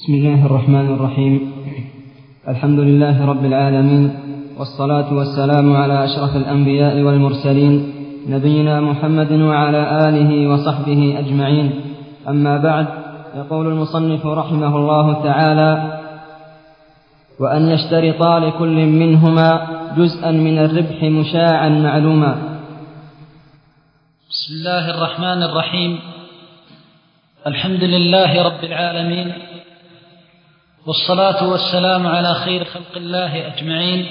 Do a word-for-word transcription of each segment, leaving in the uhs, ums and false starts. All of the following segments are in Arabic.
بسم الله الرحمن الرحيم. الحمد لله رب العالمين، والصلاة والسلام على أشرف الأنبياء والمرسلين نبينا محمد وعلى آله وصحبه أجمعين. أما بعد، يقول المصنف رحمه الله تعالى: وأن يشترطا لكل منهما جزءا من الربح مشاعا معلوما. بسم الله الرحمن الرحيم. الحمد لله رب العالمين، والصلاة والسلام على خير خلق الله أجمعين،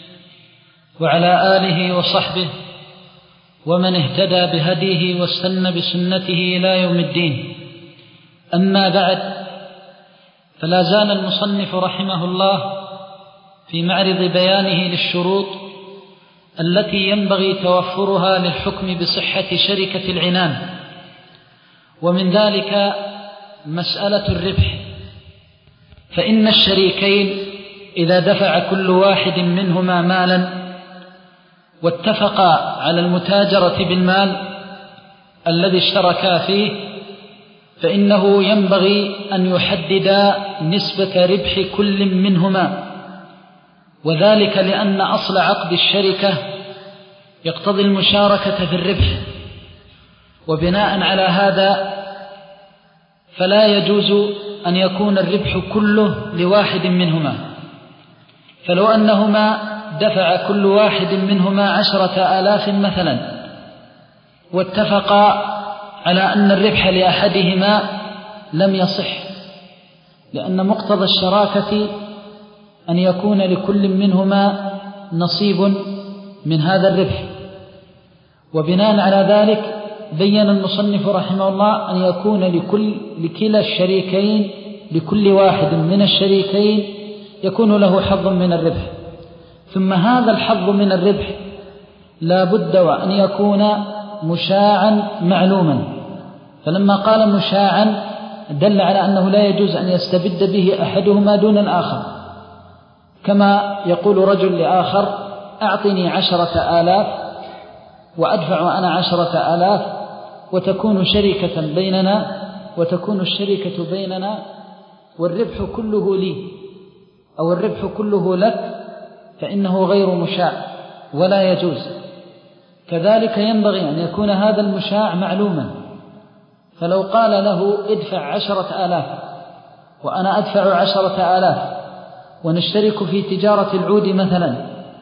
وعلى آله وصحبه ومن اهتدى بهديه واستنى بسنته إلى يوم الدين. أما بعد، فلا زال المصنف رحمه الله في معرض بيانه للشروط التي ينبغي توفرها للحكم بصحة شركة العنان، ومن ذلك مسألة الربح. فإن الشريكين إذا دفع كل واحد منهما مالا واتفقا على المتاجرة بالمال الذي اشتركا فيه، فإنه ينبغي أن يحددا نسبة ربح كل منهما، وذلك لأن أصل عقد الشركة يقتضي المشاركة في الربح، وبناء على هذا فلا يجوز أن يكون الربح كله لواحد منهما. فلو أنهما دفع كل واحد منهما عشرة آلاف مثلا، واتفقا على أن الربح لأحدهما، لم يصح، لأن مقتضى الشراكة أن يكون لكل منهما نصيب من هذا الربح. وبناء على ذلك بين المصنف رحمه الله أن يكون لكل لكلا الشريكين لكل واحد من الشريكين يكون له حظ من الربح. ثم هذا الحظ من الربح لا بد وأن يكون مشاعا معلوما. فلما قال مشاعا دل على أنه لا يجوز أن يستبد به أحدهما دون الآخر، كما يقول رجل لآخر: أعطني عشرة آلاف وأدفع أنا عشرة آلاف، وتكون شركة بيننا وتكون الشركة بيننا والربح كله لي أو الربح كله لك، فإنه غير مشاع ولا يجوز. كذلك ينبغي أن يكون هذا المشاع معلوما. فلو قال له: ادفع عشرة آلاف وأنا أدفع عشرة آلاف، ونشترك في تجارة العود مثلا،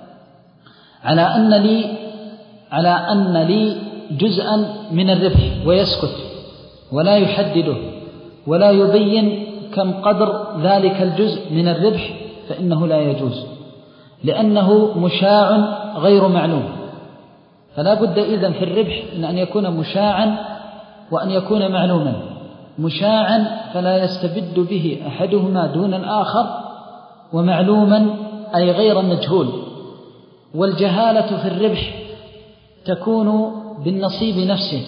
على أن لي على أن لي جزءا من الربح، ويسكت ولا يحدده ولا يبين كم قدر ذلك الجزء من الربح، فإنه لا يجوز، لأنه مشاع غير معلوم. فلا بد إذن في الربح من أن يكون مشاعا وأن يكون معلوما. مشاعا فلا يستبد به أحدهما دون الآخر، ومعلوما أي غير مجهول. والجهالة في الربح تكون بالنصيب نفسه،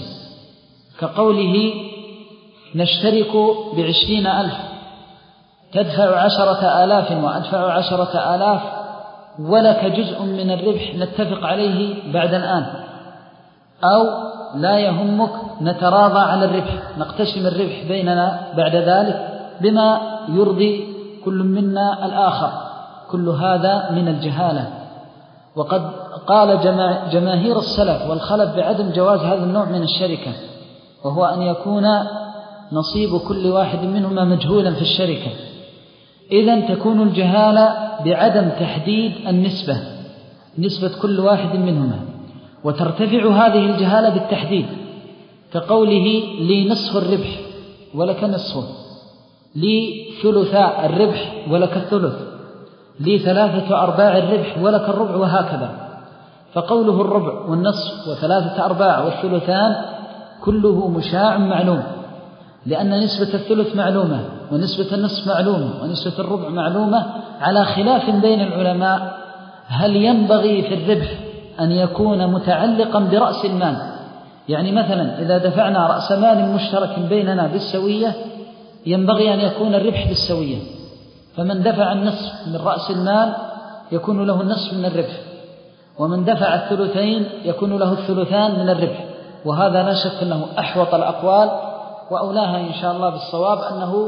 كقوله: نشترك بعشرين ألف، تدفع عشرة آلاف وأدفع عشرة آلاف، ولك جزء من الربح نتفق عليه بعد الآن، أو لا يهمك نتراضى على الربح، نقتسم الربح بيننا بعد ذلك بما يرضي كل منا الآخر. كل هذا من الجهالة. وقد قال جماهير السلف والخلف بعدم جواز هذا النوع من الشركة، وهو أن يكون نصيب كل واحد منهما مجهولا في الشركة. إذن تكون الجهالة بعدم تحديد النسبة، نسبة كل واحد منهما، وترتفع هذه الجهالة بالتحديد، كقوله: لي نصف الربح ولك نصفه، لي ثلثاء الربح ولك الثلث، لي ثلاثة أرباع الربح ولك الربع، وهكذا. فقوله الربع والنصف وثلاثة أرباع والثلثان كله مشاع معلوم، لأن نسبة الثلث معلومة، ونسبة النصف معلومة، ونسبة الربع معلومة، على خلاف بين العلماء هل ينبغي في الربح أن يكون متعلقا برأس المال. يعني مثلا إذا دفعنا رأس مال مشترك بيننا بالسوية، ينبغي أن يكون الربح بالسوية، فمن دفع النصف من رأس المال يكون له النصف من الربح، ومن دفع الثلثين يكون له الثلثان من الربح. وهذا لا شك أنه أحوط الأقوال، وأولاها إن شاء الله بالصواب أنه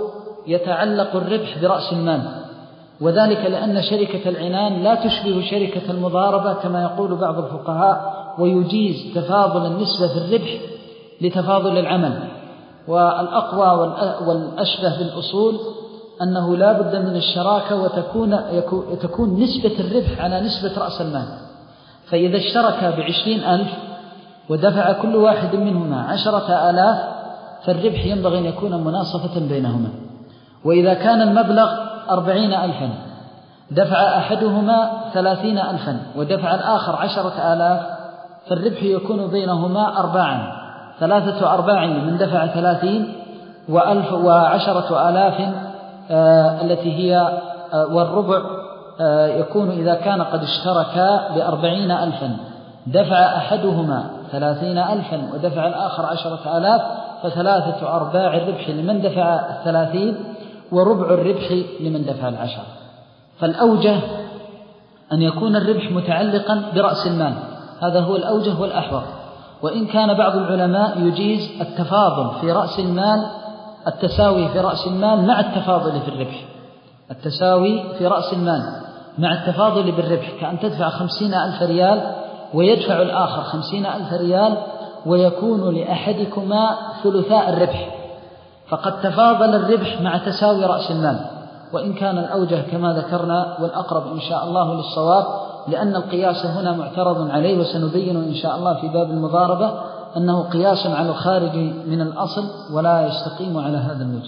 يتعلق الربح برأس المال، وذلك لأن شركة العنان لا تشبه شركة المضاربة كما يقول بعض الفقهاء، ويجيز تفاضل النسبة في الربح لتفاضل العمل. والأقوى والأشبه بالأصول أنه لا بد من الشراكة وتكون تكون نسبة الربح على نسبة رأس المال. فإذا اشترك بعشرين ألف ودفع كل واحد منهما عشرة آلاف فالربح ينبغي أن يكون مناصفة بينهما. وإذا كان المبلغ أربعين ألفا دفع أحدهما ثلاثين ألفا ودفع الآخر عشرة آلاف فالربح يكون بينهما أرباعا، ثلاثة أرباع من دفع ثلاثين وألف وعشرة آلاف آه التي هي آه والربع آه يكون إذا كان قد اشتركا بأربعين ألفا دفع أحدهما ثلاثين ألفا ودفع الآخر عشرة آلاف فثلاثة أرباع الربح لمن دفع الثلاثين وربع الربح لمن دفع العشرة. فالأوجه أن يكون الربح متعلقا برأس المال، هذا هو الأوجه والأحوط. وإن كان بعض العلماء يجيز التفاضل في رأس المال، التساوي في رأس المال مع التفاضل في الربح، التساوي في رأس المال مع التفاضل بالربح، كأن تدفع خمسين ألف ريال ويدفع الآخر خمسين ألف ريال ويكون لأحدكما ثلثاء الربح، فقد تفاضل الربح مع تساوي رأس المال. وإن كان الأوجه كما ذكرنا والأقرب إن شاء الله للصواب، لأن القياس هنا معترض عليه، وسنبين إن شاء الله في باب المضاربة أنه قياس على الخارج من الأصل ولا يستقيم على هذا الوجه.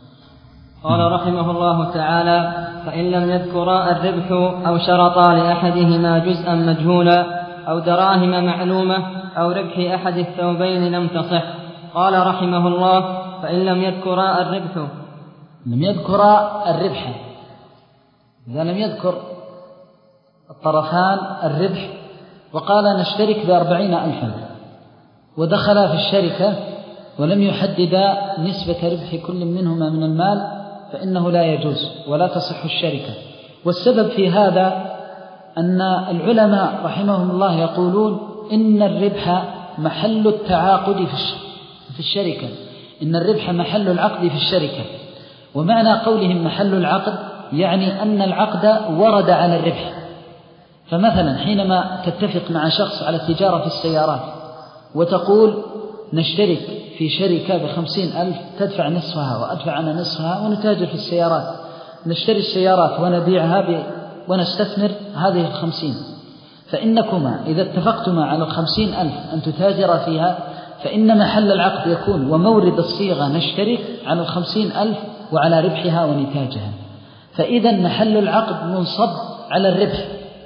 قال رحمه الله تعالى: فإن لم يذكرا الربح أو شرطا لأحدهما جزءا مجهولا أو دراهم معلومة أو ربح أحد الثوبين لم تصح. قال رحمه الله: فإن لم يذكرا الربح لم يذكرا الربح إذا لم يذكر الطرفان الربح وقال نشترك بأربعين ألفا ودخلا في الشركة ولم يحددا نسبة ربح كل منهما من المال فإنه لا يجوز ولا تصح الشركة. والسبب في هذا أن العلماء رحمهم الله يقولون إن الربح محل التعاقد في الشركة، إن الربح محل العقد في الشركة. ومعنى قولهم محل العقد يعني أن العقد ورد على الربح. فمثلا حينما تتفق مع شخص على التجارة في السيارات وتقول نشترك في شركة بخمسين ألف تدفع نصفها وأدفع أنا نصفها ونتاجر في السيارات، نشتري السيارات ونبيعها ب... ونستثمر هذه الخمسين، فإنكما إذا اتفقتما على الخمسين ألف أن تتاجر فيها فإن محل العقد يكون ومورد الصيغة نشترك على الخمسين ألف وعلى ربحها ونتاجها. فإذا محل العقد منصب على الربح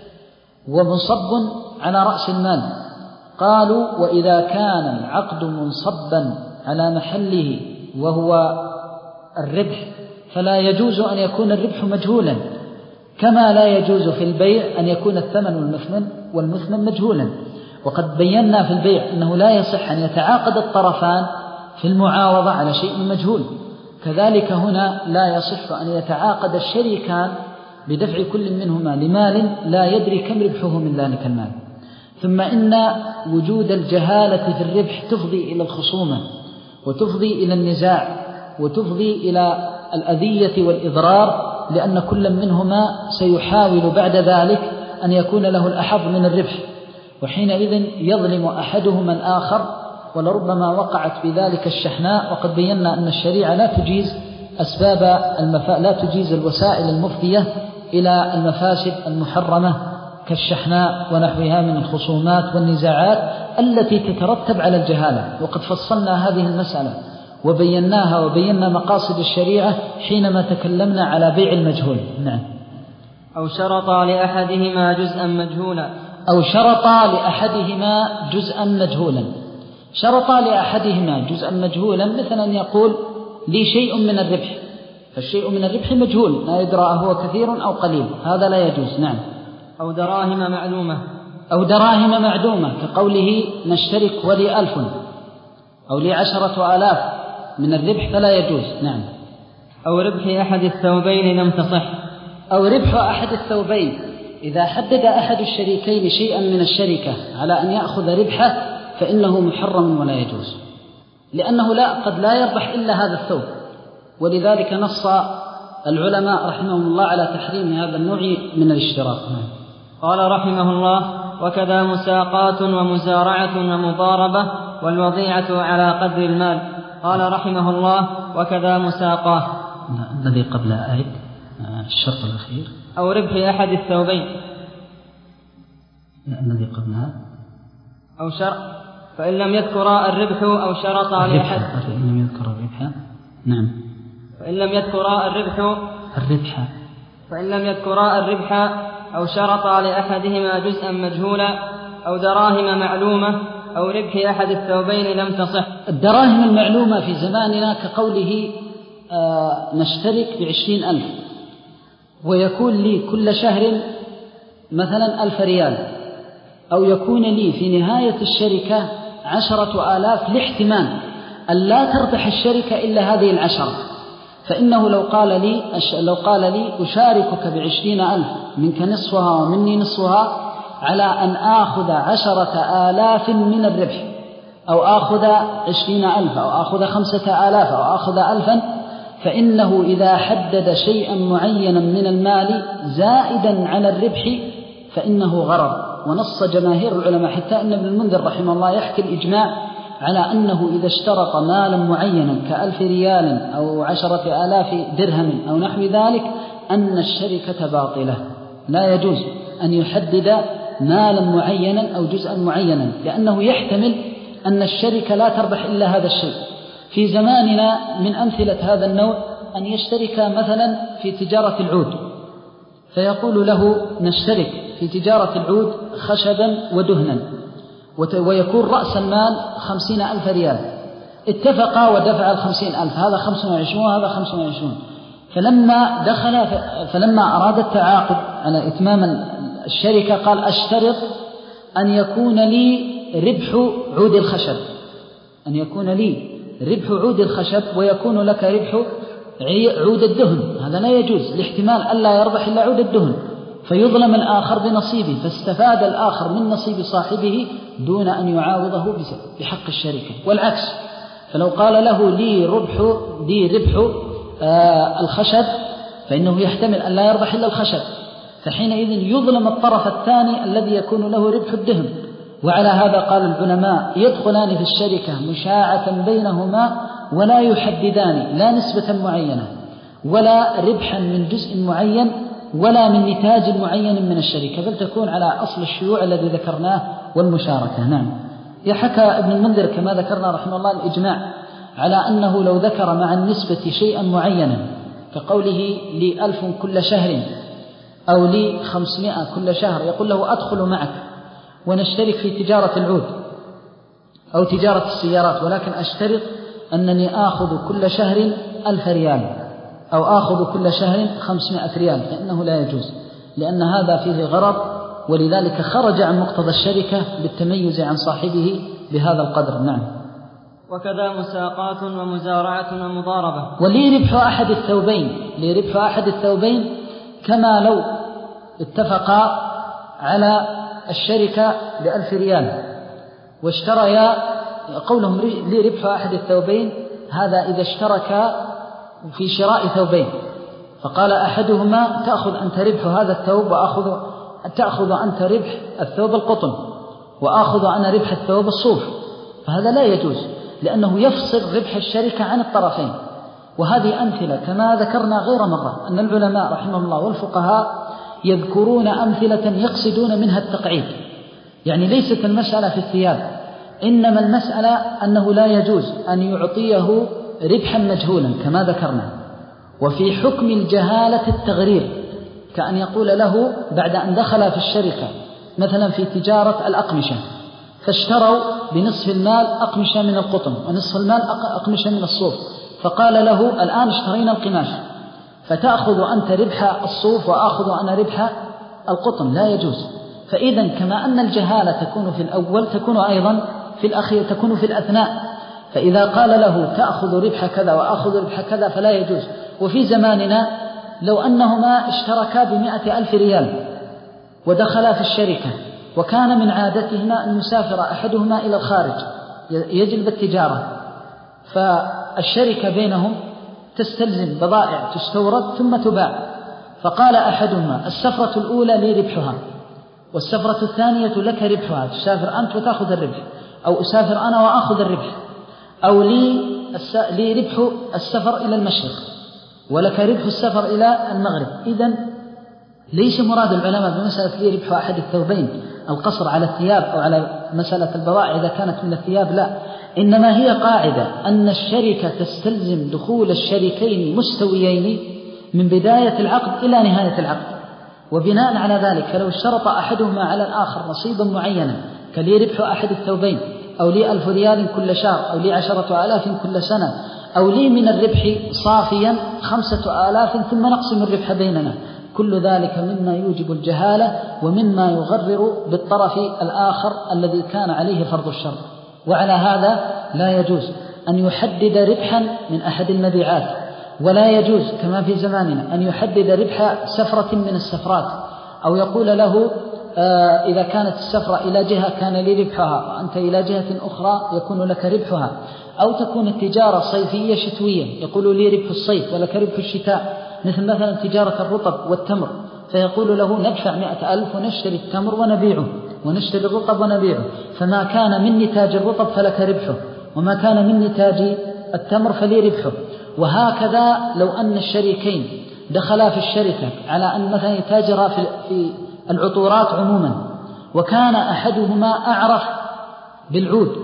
ومنصب على رأس المال. قالوا وإذا كان العقد منصبا على محله وهو الربح فلا يجوز أن يكون الربح مجهولا، كما لا يجوز في البيع أن يكون الثمن والمثمن والمثمن مجهولا. وقد بينا في البيع أنه لا يصح أن يتعاقد الطرفان في المعاوضة على شيء مجهول، كذلك هنا لا يصح أن يتعاقد الشريكان بدفع كل منهما لمال لا يدري كم ربحه من ذلك المال. ثم إن وجود الجهالة في الربح تفضي إلى الخصومة وتفضي إلى النزاع وتفضي إلى الأذية والإضرار، لأن كل منهما سيحاول بعد ذلك أن يكون له الأحظ من الربح، وحينئذ يظلم أحدهما الآخر ولربما وقعت في ذلك الشحناء. وقد بينا أن الشريعة لا تجيز أسباب المفا... لا تجيز الوسائل المفضية إلى المفاسد المحرمة كالشحناء ونحوها من الخصومات والنزاعات التي تترتب على الجهالة. وقد فصلنا هذه المسألة وبيناها وبينا مقاصد الشريعة حينما تكلمنا على بيع المجهول. نعم. أو شرطا لأحدهما جزءا مجهولا أو شرطا لأحدهما جزءا مجهولا. شرطا لأحدهما جزءا مجهولا مثل أن يقول لي شيء من الربح، فالشيء من الربح مجهول لا يدرى هو كثير أو قليل، هذا لا يجوز. نعم. أو دراهم معلومة أو دراهم معدومة كقوله نشترك ولي ألف أو لي عشرة آلاف من الربح فلا يجوز. نعم. أو ربح أحد الثوبين لم تصح. أو ربح أحد الثوبين، إذا حدد أحد الشريكين شيئا من الشركة على أن يأخذ ربحه فإنه محرم ولا يجوز، لأنه لا قد لا يربح إلا هذا الثوب، ولذلك نص العلماء رحمهم الله على تحريم هذا النوع من الاشتراك. قال رحمه الله: وكذا مساقات ومزارعة ومضاربة والوضيعة على قدر المال. قال رحمه الله: وكذا مساقات. الذي قبل آية الشرط الأخير أو ربح أحد الثوبين. الذي قبلها أو شرط، فإن لم يذكر الربح أو شرط لأحد. فإن لم يذكر الربح، نعم، فإن لم يذكر الربح الربح فإن لم يذكر الربح أو شرط لأحدهما جزءا مجهولا أو دراهم معلومة أو ربح أحد الثوبين لم تصح. الدراهم المعلومة في زماننا كقوله آه نشترك بعشرين ألف، ويكون لي كل شهر مثلا ألف ريال، أو يكون لي في نهاية الشركة عشرة آلاف، لاحتمال أن لا تربح الشركة إلا هذه العشرة، فإنه لو قال لي لو قال لي أشاركك بعشرين ألف منك نصفها ومني نصفها على أن آخذ عشرة آلاف من الربح، أو آخذ عشرين ألف، أو آخذ خمسة آلاف، أو آخذ ألفا، فإنه إذا حدد شيئا معينا من المال زائدا على الربح فإنه غرر. ونص جماهير العلماء حتى أن ابن المنذر رحمه الله يحكي الإجماع على أنه إذا اشترط مالا معينا كألف ريال أو عشرة آلاف درهم أو نحو ذلك أن الشركة باطلة، لا يجوز أن يحدد مالا معينا أو جزءا معينا، لأنه يحتمل أن الشركة لا تربح إلا هذا الشيء. في زماننا من أمثلة هذا النوع أن يشترك مثلا في تجارة العود، فيقول له نشترك في تجارة العود خشبا ودهنا، ويكون رأس المال خمسين ألف ريال، اتفقا ودفع الخمسين ألف، هذا خمسة وعشرون وهذا خمسة وعشرون، فلما دخل فلما أراد التعاقد على إتمام الشركة قال أشترط أن يكون لي ربح عود الخشب، أن يكون لي ربح عود الخشب ويكون لك ربح عود الدهن، هذا لا يجوز، لاحتمال ألا يربح إلا عود الدهن، فيظلم الآخر بنصيبه، فاستفاد الآخر من نصيب صاحبه دون أن يعاوضه بحق الشركة، والعكس. فلو قال له لي ربح لي ربح آه الخشب فإنه يحتمل أن لا يربح إلا الخشب، فحينئذ يظلم الطرف الثاني الذي يكون له ربح الدهن. وعلى هذا قال العلماء يدخلان في الشركة مشاعة بينهما ولا يحددان لا نسبة معينة ولا ربحا من جزء معين ولا من نتاج معين من الشركة، بل تكون على أصل الشيوع الذي ذكرناه والمشاركة. نعم. يحكى ابن المنذر كما ذكرنا رحمه الله الإجماع على أنه لو ذكر مع النسبة شيئا معينا كقوله لي ألف كل شهر أو لي خمسمائة كل شهر، يقول له أدخل معك ونشترك في تجارة العود أو تجارة السيارات، ولكن أشترط أنني آخذ كل شهر ألف ريال أو آخذ كل شهر خمسمائة ريال، فإنه لا يجوز، لأن هذا فيه غرر، ولذلك خرج عن مقتضى الشركة بالتميز عن صاحبه بهذا القدر. نعم. وكذا مساقات ومزارعة ومضاربة. ولي ربح أحد الثوبين، لي ربح أحد الثوبين كما لو اتفقا على الشركة بألف ريال واشتريا، قولهم لي ربح أحد الثوبين هذا إذا اشتركا في شراء ثوبين، فقال أحدهما تأخذ أنت ربح هذا الثوب وأخذ تأخذ أنت ربح الثوب القطن وأخذ أنا ربح الثوب الصوف، فهذا لا يجوز، لأنه يفصل ربح الشركة عن الطرفين. وهذه أمثلة كما ذكرنا غير مرة أن العلماء رحمه الله والفقهاء يذكرون أمثلة يقصدون منها التقعيد، يعني ليست المسألة في الثياب، إنما المسألة أنه لا يجوز أن يعطيه ربحا مجهولا كما ذكرنا. وفي حكم الجهالة التغرير، كأن يقول له بعد أن دخل في الشركة مثلا في تجارة الأقمشة، فاشتروا بنصف المال أقمشة من القطن ونصف المال أقمشة من الصوف، فقال له الآن اشترينا القماش فتأخذ أنت ربح الصوف وأخذ أنا ربح القطن، لا يجوز. فإذا كما أن الجهالة تكون في الأول تكون أيضا في الأخير، تكون في الأثناء، فإذا قال له تأخذ ربح كذا وأخذ ربح كذا فلا يجوز. وفي زماننا لو أنهما اشتركا بمئة ألف ريال ودخلا في الشركة وكان من عادتهما أن يسافر أحدهما إلى الخارج يجلب التجارة، فالشركة بينهم تستلزم بضائع تستورد ثم تباع. فقال أحدهما السفرة الأولى لي ربحها، والسفرة الثانية لك ربحها، تسافر أنت وتأخذ الربح، أو أسافر أنا وأخذ الربح، أو لي, الس... لي ربح السفر إلى المشرق ولك ربح السفر إلى المغرب. إذن ليس مراد العلماء بمسألة لي ربح أحد الثوبين القصر على الثياب أو على مسألة البضائع إذا كانت من الثياب، لا، إنما هي قاعدة أن الشركة تستلزم دخول الشريكين مستويين من بداية العقد إلى نهاية العقد. وبناء على ذلك فلو اشترط أحدهما على الآخر نصيبا معينا كلي ربح أحد الثوبين، أو لي ألف ريال كل شهر، أو لي عشرة آلاف كل سنة، أو لي من الربح صافيا خمسة آلاف ثم نقسم الربح بيننا، كل ذلك مما يوجب الجهالة ومما يغرر بالطرف الآخر الذي كان عليه فرض الشرط. وعلى هذا لا يجوز أن يحدد ربحا من أحد المبيعات، ولا يجوز كما في زماننا أن يحدد ربح سفرة من السفرات، أو يقول له آه إذا كانت السفرة إلى جهة كان لي ربحها وأنت إلى جهة أخرى يكون لك ربحها، أو تكون التجارة صيفية شتوية يقول لي ربح الصيف ولك ربح الشتاء، مثل مثلا تجارة الرطب والتمر، فيقول له ندفع مئة ألف ونشتري التمر ونبيعه، ونشتري الرطب ونبيعه، فما كان من نتاج الرطب فلك ربحه، وما كان من نتاج التمر فلي ربحه. وهكذا لو أن الشريكين دخلا في الشركة على أن مثلا يتاجرا في العطورات عموما، وكان أحدهما أعرف بالعود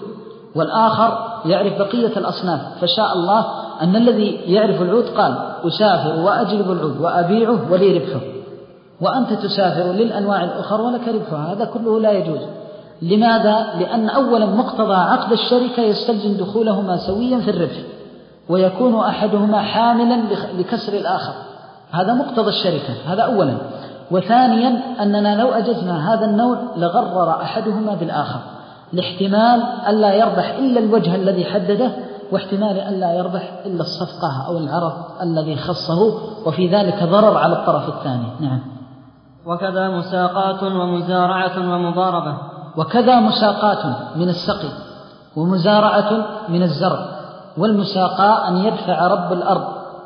والآخر يعرف بقية الأصناف، فشاء الله أن الذي يعرف العود قال أسافر وأجلب العود وأبيعه ولي ربحه، وأنت تسافر للأنواع الأخرى ولك ربحها، هذا كله لا يجوز. لماذا؟ لأن أولا مقتضى عقد الشركة يستلزم دخولهما سويا في الربح، ويكون أحدهما حاملا لكسر الآخر، هذا مقتضى الشركة، هذا أولا. وثانيا أننا لو أجزنا هذا النوع لغرر أحدهما بالآخر، لاحتمال ألا يربح إلا الوجه الذي حدده، واحتمال ألا يربح إلا الصفقة أو العرض الذي خصه، وفي ذلك ضرر على الطرف الثاني. نعم. وكذا مساقات ومزارعة ومضاربة. وكذا مساقات من السقي، ومزارعة من الزرع. والمساقاة أن يدفع رب الأرض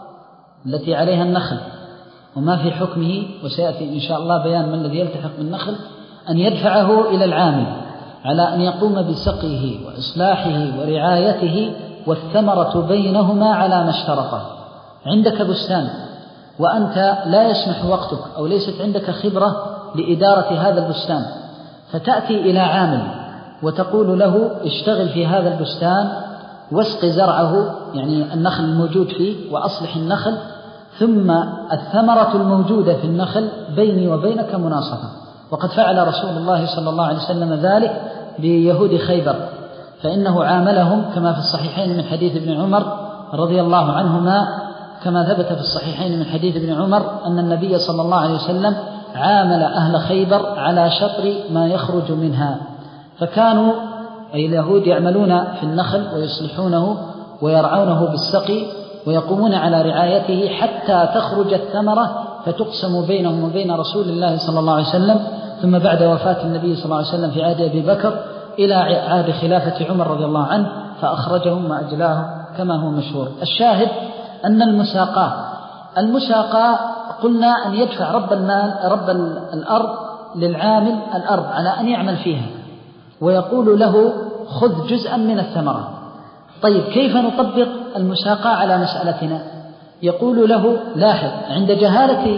التي عليها النخل وما في حكمه، وسيأتي إن شاء الله بيان ما الذي يلتحق بالنخل، أن يدفعه إلى العامل على أن يقوم بسقيه وإصلاحه ورعايته، والثمرة بينهما على ما اشترطا. عندك بستان وأنت لا يسمح وقتك أو ليست عندك خبرة لإدارة هذا البستان، فتأتي إلى عامل وتقول له اشتغل في هذا البستان واسق زرعه، يعني النخل الموجود فيه، وأصلح النخل، ثم الثمرة الموجودة في النخل بيني وبينك مناصفة. وقد فعل رسول الله صلى الله عليه وسلم ذلك بيهود خيبر، فإنه عاملهم كما في الصحيحين من حديث ابن عمر رضي الله عنهما، كما ثبت في الصحيحين من حديث ابن عمر أن النبي صلى الله عليه وسلم عامل أهل خيبر على شطر ما يخرج منها، فكانوا أي اليهود يعملون في النخل ويصلحونه ويرعونه بالسقي ويقومون على رعايته حتى تخرج الثمرة فتقسم بينهم وبين رسول الله صلى الله عليه وسلم، ثم بعد وفاة النبي صلى الله عليه وسلم في عهد أبي بكر إلى عهد خلافة عمر رضي الله عنه فأخرجهم وأجلاهم كما هو مشهور. الشاهد أن المساقاة المساقاة قلنا أن يدفع رب المال رب الأرض للعامل الأرض على أن يعمل فيها، ويقول له خذ جزءا من الثمرة. طيب كيف نطبق المساقاة على مسألتنا؟ يقول له لاحظ عند جهالة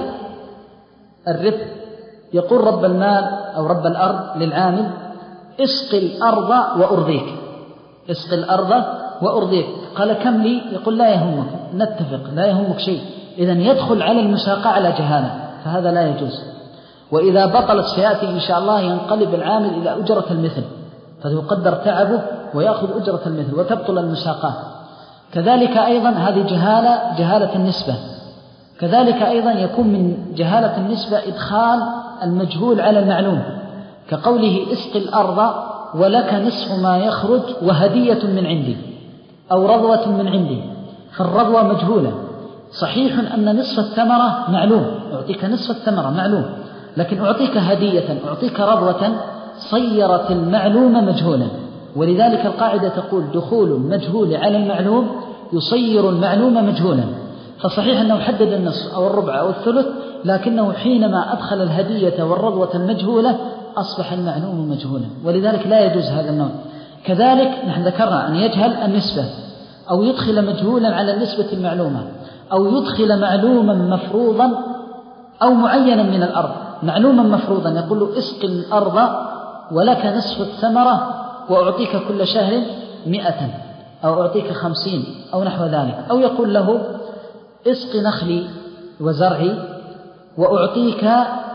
الربح يقول رب المال أو رب الأرض للعامل اسق الأرض وأرضيك، اسق الأرض وأرضيك. قال كم لي؟ يقول لا يهمك، نتفق لا يهمك شيء. إذن يدخل على المساقاة على جهالة، فهذا لا يجوز. وإذا بطلت سيأتي إن شاء الله ينقلب العامل إلى أجرة المثل، فيقدر تعبه ويأخذ أجرة المثل وتبطل المساقاة. كذلك أيضا هذه جهالة جهالة النسبة. كذلك أيضا يكون من جهالة النسبة إدخال المجهول على المعلوم، كقوله اسق الأرض ولك نصف ما يخرج وهدية من عندي أو رضوة من عندي، فالرضوة مجهولة. صحيح أن نصف الثمرة معلوم، أعطيك نصف الثمرة معلوم، لكن أعطيك هدية أعطيك رضوة صيرت المعلوم مجهولا. ولذلك القاعدة تقول دخول المجهول على المعلوم يصير المعلوم مجهولا. فصحيح أنه حدد النصف أو الربع أو الثلث، لكنه حينما أدخل الهدية والرضوة المجهولة أصبح المعلوم مجهولا، ولذلك لا يجوز هذا النوع. كذلك نحن ذكرنا أن يجهل النسبة أو يدخل مجهولا على النسبة المعلومة، أو يدخل معلوما مفروضا أو معينا من الأرض. معلوما مفروضا يقول له اسق الأرض ولك نصف الثمرة وأعطيك كل شهر مئة أو أعطيك خمسين أو نحو ذلك، أو يقول له اسق نخلي وزرعي وأعطيك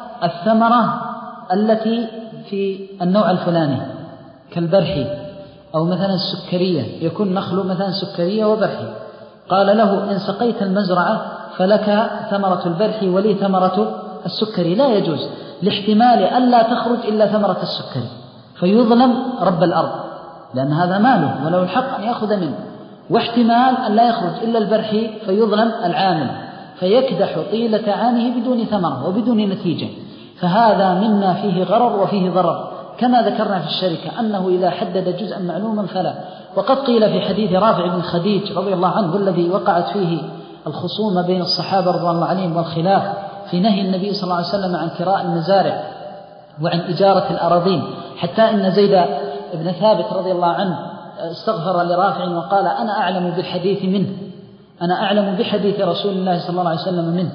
الثمرة التي في النوع الفلاني كالبرحي أو مثلا السكرية، يكون نخل مثلا سكرية وبرحي. قال له إن سقيت المزرعة فلك ثمرة البرحي ولي ثمرة السكري، لا يجوز، لاحتمال ألا تخرج إلا ثمرة السكري فيظلم رب الأرض، لأن هذا ماله وله الحق أن يأخذ منه، واحتمال أن لا يخرج إلا البرحي فيظلم العامل فيكدح طيلة عامه بدون ثمرة وبدون نتيجة. فهذا مما فيه غرر وفيه ضرر، كما ذكرنا في الشركة أنه إذا حدد جزءا معلوما فلا. وقد قيل في حديث رافع بن خديج رضي الله عنه الذي وقعت فيه الخصومة بين الصحابة رضي الله عليهم والخلاف في نهي النبي صلى الله عليه وسلم عن كراء المزارع وعن إجارة الأراضين، حتى إن زيد بن ثابت رضي الله عنه استغفر لرافع وقال أنا أعلم بالحديث منه، أنا أعلم بحديث رسول الله صلى الله عليه وسلم منه.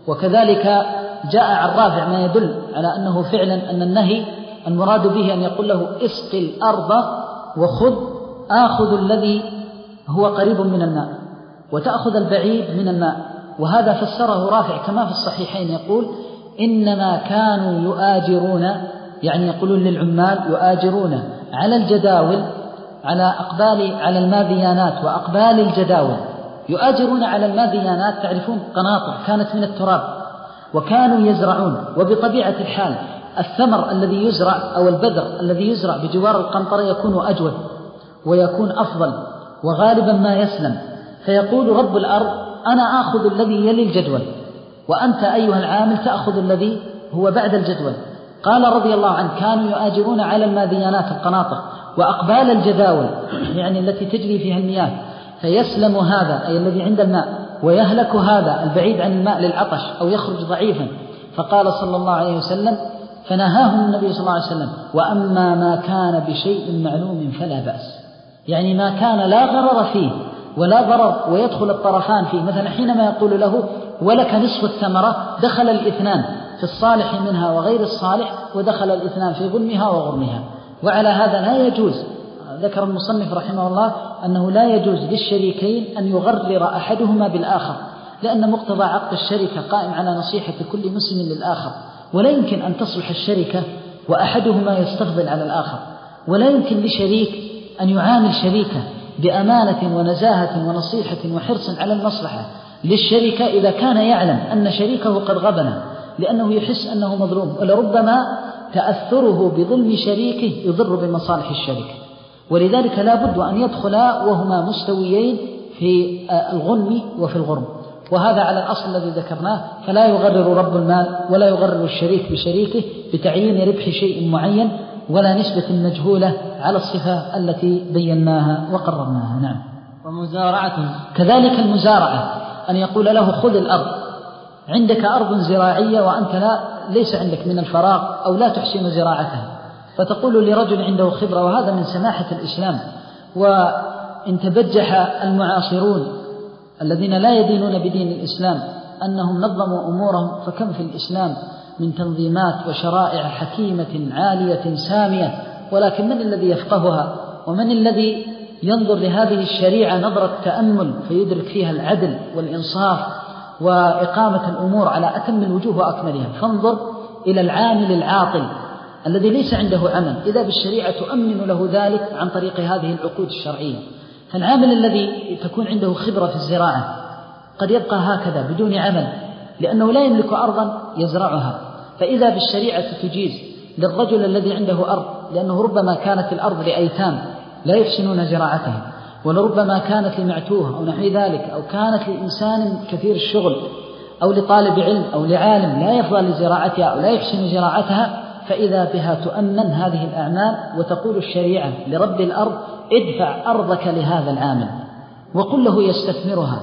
وكذلك جاء عن رافع ما يدل على أنه فعلا أن النهي المراد به أن يقول له اسق الأرض وخذ آخذ الذي هو قريب من الماء وتأخذ البعيد من الماء. وهذا فسره رافع كما في الصحيحين يقول إنما كانوا يؤاجرون، يعني يقولون للعمال يؤاجرون على الجداول، على أقبال على الماذيانات وأقبال الجداول، يؤاجرون على الماذيانات، تعرفون قناطر كانت من التراب، وكانوا يزرعون، وبطبيعة الحال الثمر الذي يزرع أو البذر الذي يزرع بجوار القنطرة يكون أجود ويكون أفضل وغالبا ما يسلم، فيقول رب الأرض أنا آخذ الذي يلي الجدول وأنت أيها العامل تأخذ الذي هو بعد الجدول. قال رضي الله عنه كانوا يؤاجرون على الماذيانات القناطر وأقبال الجداول يعني التي تجري فيها المياه، فيسلم هذا أي الذي عند الماء ويهلك هذا البعيد عن الماء للعطش أو يخرج ضعيفا. فقال صلى الله عليه وسلم فنهاهم النبي صلى الله عليه وسلم وأما ما كان بشيء معلوم فلا بأس، يعني ما كان لا غرر فيه ولا ضرر ويدخل الطرفان فيه، مثلا حينما يقول له ولك نصف الثمرة دخل الاثنان في الصالح منها وغير الصالح، ودخل الاثنان في غنمها وغرمها. وعلى هذا لا يجوز، ذكر المصنف رحمه الله أنه لا يجوز للشريكين أن يغرر أحدهما بالآخر، لأن مقتضى عقد الشركة قائم على نصيحة كل مسلم للآخر، ولا يمكن أن تصلح الشركة وأحدهما يستفضل على الآخر، ولا يمكن لشريك أن يعامل شريكه بأمانة ونزاهة ونصيحة وحرص على المصلحة للشركة إذا كان يعلم أن شريكه قد غبنه، لأنه يحس أنه مظلوم، ولربما تأثره بظلم شريكه يضر بمصالح الشركة. ولذلك لا بد أن يدخلا وهما مستويين في الغنم وفي الغرم، وهذا على الأصل الذي ذكرناه. فلا يغرر رب المال ولا يغرر الشريك بشريكه بتعيين ربح شيء معين ولا نسبة مجهولة على الصفة التي بيناها وقررناها. نعم. ومزارعة كذلك المزارعة أن يقول له خذ الأرض، عندك أرض زراعية وأنت لا ليس عندك من الفراغ أو لا تحسن زراعتها، فتقول لرجل عنده خبرة، وهذا من سماحة الإسلام. وإن تبجح المعاصرون الذين لا يدينون بدين الإسلام أنهم نظموا أمورهم، فكم في الإسلام من تنظيمات وشرائع حكيمة عالية سامية، ولكن من الذي يفقهها ومن الذي ينظر لهذه الشريعة نظرة تأمل فيدرك فيها العدل والإنصاف وإقامة الأمور على أتم الوجوه وأكملها؟ فانظر إلى العامل العاطل الذي ليس عنده عمل، إذا بالشريعة تؤمن له ذلك عن طريق هذه العقود الشرعية. فالعامل الذي تكون عنده خبرة في الزراعة قد يبقى هكذا بدون عمل لأنه لا يملك أرضا يزرعها، فإذا بالشريعة تجيز للرجل الذي عنده أرض، لأنه ربما كانت الأرض لأيتام لا يحسنون زراعتها، ولربما كانت لمعتوه أو نحو ذلك، أو كانت لإنسان كثير الشغل أو لطالب علم أو لعالم لا يفضل لزراعتها أو لا يحسن زراعتها، فإذا بها تؤمن هذه الأعمال. وتقول الشريعة لرب الأرض ادفع أرضك لهذا العامل وقل له يستثمرها،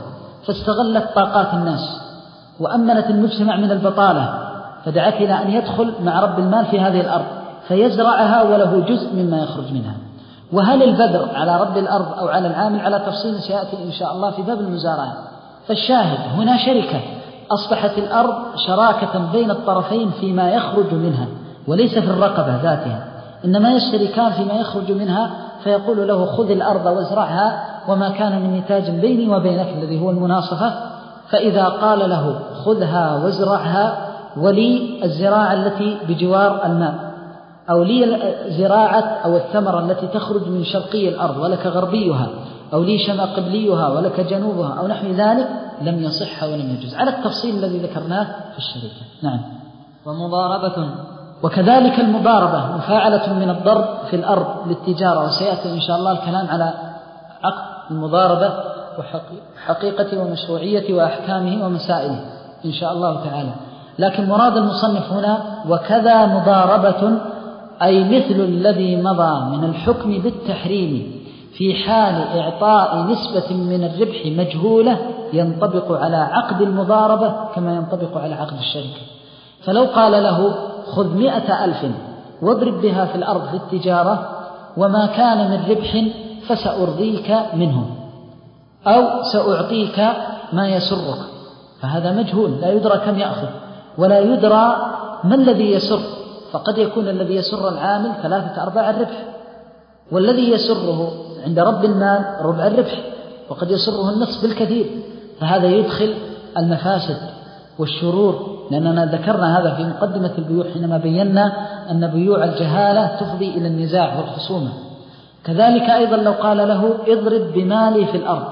فاستغلت طاقات الناس وأمنت المجتمع من البطالة، فدعت إلى أن يدخل مع رب المال في هذه الأرض فيزرعها وله جزء مما يخرج منها. وهل البذر على رب الأرض أو على العامل؟ على تفصيل سيأتي إن شاء الله في باب المزارعة. فالشاهد هنا شركة، أصبحت الأرض شراكة بين الطرفين فيما يخرج منها وليس في الرقبة ذاتها، إنما يشتركان فيما يخرج منها، فيقول له خذ الأرض وازرعها، وما كان من نتاج بيني وبينك الذي هو المناصفة، فإذا قال له خذها وازرعها ولي الزراعة التي بجوار الماء، أو لي زراعة أو الثمرة التي تخرج من شرقي الأرض ولك غربيها، أو لي شمال قبليها ولك جنوبها، أو نحو ذلك، لم يصح ولم يجوز على التفصيل الذي ذكرناه في الشركة. نعم. ومضاربة، وكذلك المضاربة مفاعلة من الضرب في الأرض للتجارة، وسيأتي إن شاء الله الكلام على عقد المضاربة وحقيقة ومشروعية وأحكامه ومسائله إن شاء الله تعالى. لكن مراد المصنف هنا وكذا مضاربة، أي مثل الذي مضى من الحكم بالتحريم في حال إعطاء نسبة من الربح مجهولة ينطبق على عقد المضاربة كما ينطبق على عقد الشركة. فلو قال له خذ مئة ألف واضرب بها في الأرض في التجارة، وما كان من ربح فسأرضيك منه، أو سأعطيك ما يسرك، فهذا مجهول لا يدرى كم يأخذ ولا يدرى ما الذي يسر، فقد يكون الذي يسر العامل ثلاثة أرباع الربح، والذي يسره عند رب المال ربع الربح، وقد يسره النصف بالكثير، فهذا يدخل المفاسد والشرور، لأننا ذكرنا هذا في مقدمة البيوع حينما بينا أن بيوع الجهالة تفضي إلى النزاع والخصومة. كذلك أيضا لو قال له اضرب بمالي في الأرض،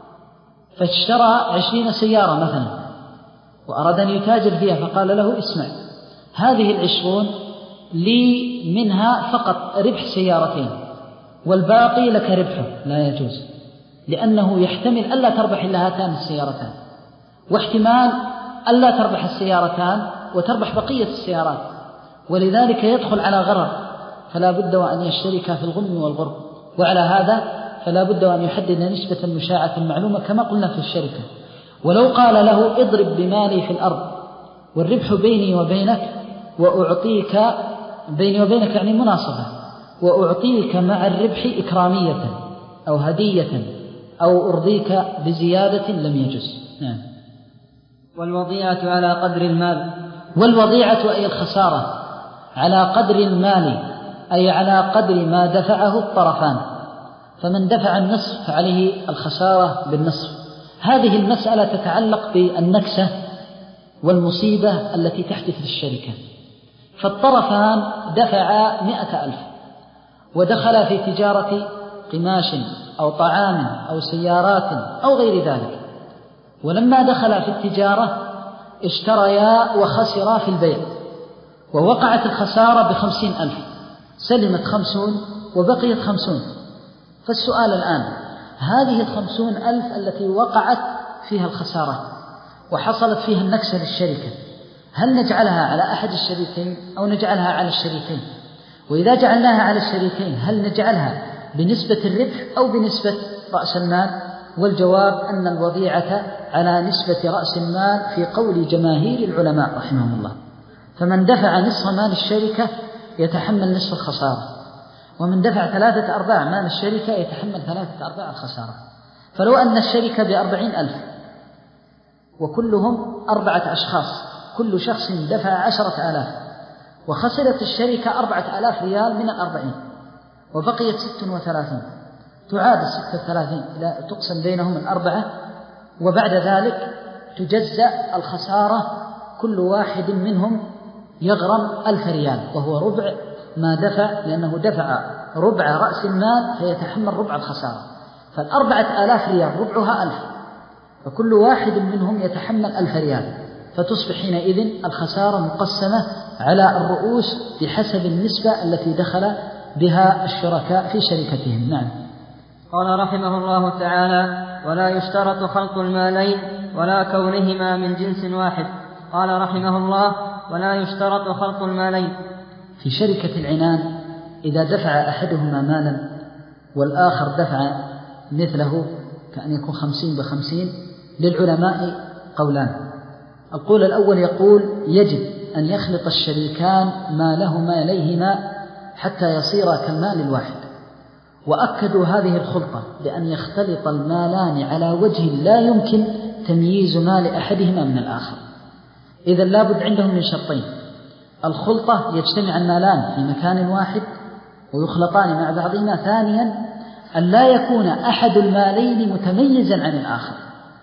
فاشترى عشرين سيارة مثلا وأراد أن يتاجر فيها، فقال له اسمع، هذه العشرون لي منها فقط ربح سيارتين والباقي لك ربحه، لا يجوز، لأنه يحتمل ألا تربح إلا هاتان السيارتان، واحتمال ألا تربح السيارتان وتربح بقية السيارات، ولذلك يدخل على غرر، فلا بد وأن يشترك في الغم والغرب، وعلى هذا فلا بد وأن يحدد نسبة مشاعة المعلومة كما قلنا في الشركة. ولو قال له اضرب بمالي في الأرض والربح بيني وبينك وأعطيك، بيني وبينك يعني مناصبة، وأعطيك مع الربح إكرامية أو هدية أو أرضيك بزيادة، لم يجوز. نعم. والوضيعة على قدر المال. والوضيعة أي الخسارة على قدر المال، أي على قدر ما دفعه الطرفان، فمن دفع النصف فعليه الخسارة بالنصف. هذه المسألة تتعلق بالنكسة والمصيبة التي تحدث في الشركة. فالطرفان دفعا مئة ألف ودخل في تجارة قماش أو طعام أو سيارات أو غير ذلك، ولما دخل في التجارة اشتريا وخسرا في البيع، ووقعت الخسارة بخمسين ألف، سلمت خمسون وبقيت خمسون. فالسؤال الآن، هذه الخمسون ألف التي وقعت فيها الخسارة وحصلت فيها النكسة للشركة، هل نجعلها على أحد الشريكين أو نجعلها على الشريكين؟ وإذا جعلناها على الشريكين هل نجعلها بنسبة الربح أو بنسبة رأس المال؟ والجواب أن الوضيعة على نسبة رأس المال في قول جماهير العلماء رحمهم الله. فمن دفع نصف مال الشركة يتحمل نصف الخسارة، ومن دفع ثلاثة أرباع مال الشركة يتحمل ثلاثة أرباع الخسارة. فلو أن الشركة بأربعين ألف وكلهم أربعة أشخاص، كل شخص دفع عشرة آلاف، وخسرت الشركة أربعة آلاف ريال من الأربعين، وبقيت ست وثلاثين، تعادل ستة وثلاثين إلى تقسم بينهم الأربعة، وبعد ذلك تجزأ الخسارة، كل واحد منهم يغرم ألف ريال وهو ربع ما دفع، لأنه دفع ربع رأس المال فيتحمل ربع الخسارة. فالأربعة آلاف ريال ربعها ألف، فكل واحد منهم يتحمل ألف ريال، فتصبح حينئذ الخسارة مقسمة على الرؤوس بحسب النسبة التي دخل بها الشركاء في شركتهم. نعم. قال رحمه الله تعالى: ولا يشترط خلط المالين ولا كونهما من جنس واحد. قال رحمه الله: ولا يشترط خلط المالين. في شركة العنان إذا دفع أحدهما مالا والآخر دفع مثله، كأن يكون خمسين بخمسين، للعلماء قولان. القول الأول يقول يجب أن يخلط الشريكان مالهما إليهما حتى يصير كالمال الواحد، وأكدوا هذه الخلطة بأن يختلط المالان على وجه لا يمكن تمييز مال أحدهما من الآخر. إذن لابد عندهم من شرطين: الخلطة يجتمع المالان في مكان واحد ويخلطان مع بعضهما، ثانيا أن لا يكون أحد المالين متميزا عن الآخر.